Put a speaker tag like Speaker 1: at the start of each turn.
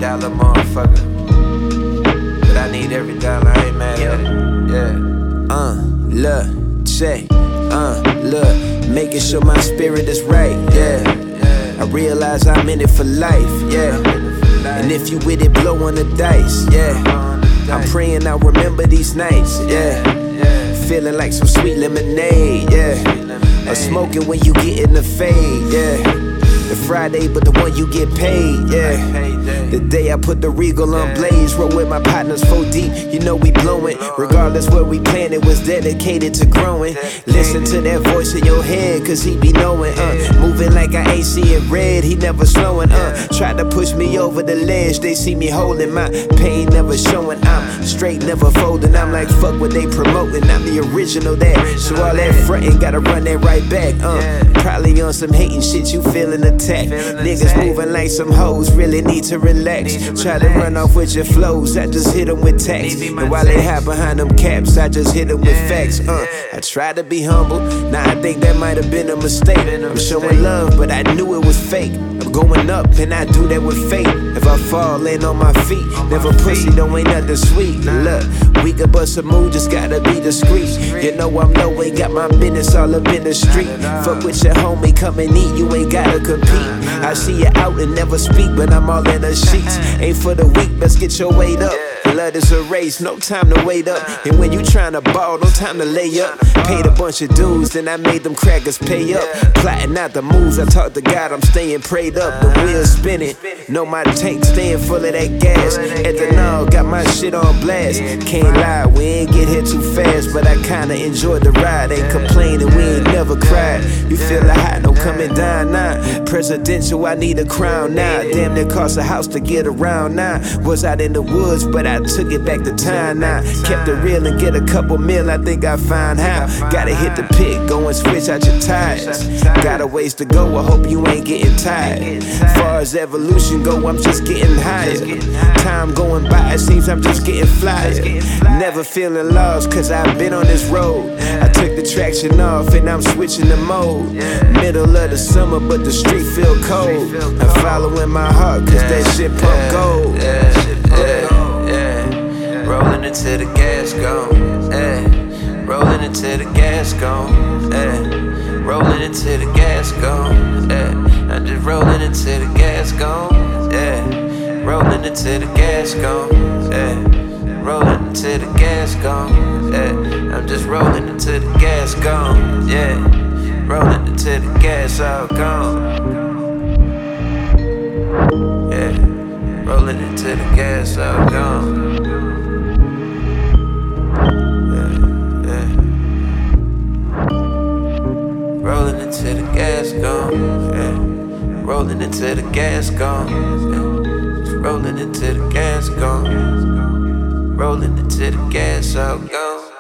Speaker 1: dollar motherfucker. But I need every dollar, I ain't mad at it. Yeah.
Speaker 2: Look, check, look, making sure my spirit is right, yeah. I realize I'm in it for life, yeah. And if you with it, blow on the dice, yeah. I'm praying I'll remember these nights, yeah. Feeling like some sweet lemonade, yeah. Or smoking when you get in the fade, yeah. The Friday, but the one you get paid, yeah. The day I put the Regal on blaze, roll with my partners 4 deep, you know we blowing. Regardless where we playing, it was dedicated to growing. Listen to that voice in your head, cause he be knowing, moving like I ain't seeing red, he never slowing, Tried to push me over the ledge, they see me holding my pain, never showing. I'm straight, never folding, I'm like fuck what they promoting, I'm the original that. So all that frontin', gotta run that right back, Probably on some hating shit, you feeling attacked. Niggas moving like some hoes, really need to relax. Try to run off with your flows, I just hit them with text. And while they hide behind them caps, I just hit them with facts. I try to be humble, now I think that might have been a mistake. I'm showing love, but I knew it was fake. I'm going up, and I do that with faith. If I fall, land on my feet. Never pussy, don't ain't nothing sweet. Look, we can bust a move, just gotta be discreet. You know I'm low, ain't got my business all up in the street. Fuck with your homie, come and eat, you ain't gotta compete. I see you out and never speak, but I'm all in the sheets. Ain't for the weak, let's get your weight up. Blood is a race, no time to wait up. And when you tryna ball, no time to lay up. Paid a bunch of dues, then I made them crackers pay up. Plotting out the moves, I talk to God, I'm staying prayed up. The wheels spinning, know my tank staying full of that gas. Ethanol, got my shit on blast. Can't lie, we ain't get here too fast, but I kinda enjoyed the ride. Ain't complaining, we ain't never cried. You feel the hot, no coming down now. Presidential, I need a crown now. Damn, it cost a house to get around now. Was out in the woods, but I took it back to time now. Kept it real and get a couple mil, I think I found how. Gotta hit the pit, go and switch out your tires. Got a ways to go, I hope you ain't getting tired. Far as evolution go, I'm just getting higher. Time going by, it seems I'm just getting flyer. Never feeling lost, cause I've been on this road. I took the traction off and I'm switching the mode. Middle of the summer, but the street feel cold. I'm following my heart, cause that shit pump gold.
Speaker 1: Rolling until the gas gone, rolling until the gas gone, rolling until the gas gone, I'm just rolling until the gas gone, rolling until the gas gone, rolling until the gas gone, I'm just rolling until the gas gone, rolling until the gas all gone, rolling until the gas all gone. Rolling until the gas gone, rolling until the gas gone, rolling until the gas gone, rolling until the gas all gone.